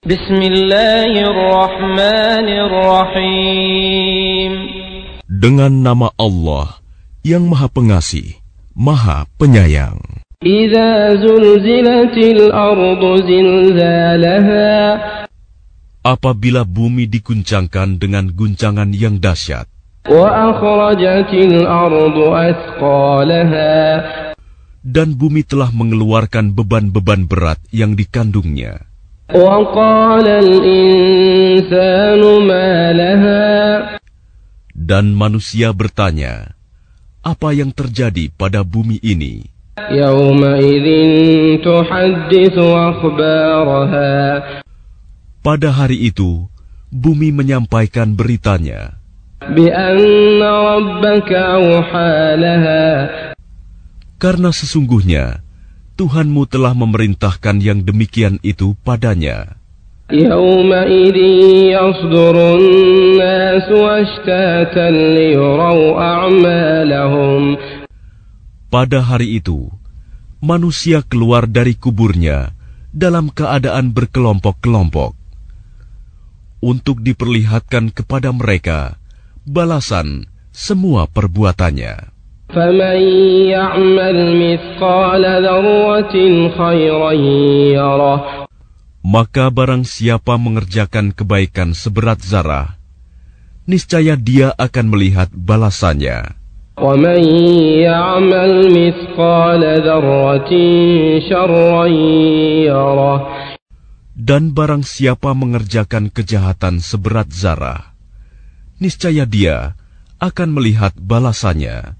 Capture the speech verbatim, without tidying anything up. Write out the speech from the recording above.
Bismillahirrahmanirrahim. Dengan nama Allah yang Maha Pengasih, Maha Penyayang. Idza zulzilatil ardu zilzalaha. Apabila bumi diguncangkan dengan guncangan yang dahsyat. Wa akhrajatil ardu athqalaha. Dan bumi telah mengeluarkan beban-beban berat yang dikandungnya. Wa qala al-insanu ma laha. Dan manusia bertanya, apa yang terjadi pada bumi ini? Yawma idzin tuhadditsu akhbaraha. Pada hari itu, bumi menyampaikan beritanya. Bi anna rabbaka awha laha. Karena sesungguhnya Tuhanmu telah memerintahkan yang demikian itu padanya. Yawma idzin yasdurun nasu ashtatan liyuraw a'malahum. Pada hari itu, manusia keluar dari kuburnya dalam keadaan berkelompok-kelompok untuk diperlihatkan kepada mereka balasan semua perbuatannya. فَمَنْ يَعْمَلْ مِثْقَالَ ذَرَّةٍ خَيْرًا يَرَهُ. Maka barang siapa mengerjakan kebaikan seberat zarah, niscaya dia akan melihat balasannya. وَمَنْ يَعْمَلْ مِثْقَالَ ذَرَّةٍ شَرًّا يَرَهُ. Dan barang siapa mengerjakan kejahatan seberat zarah, niscaya dia akan melihat balasannya.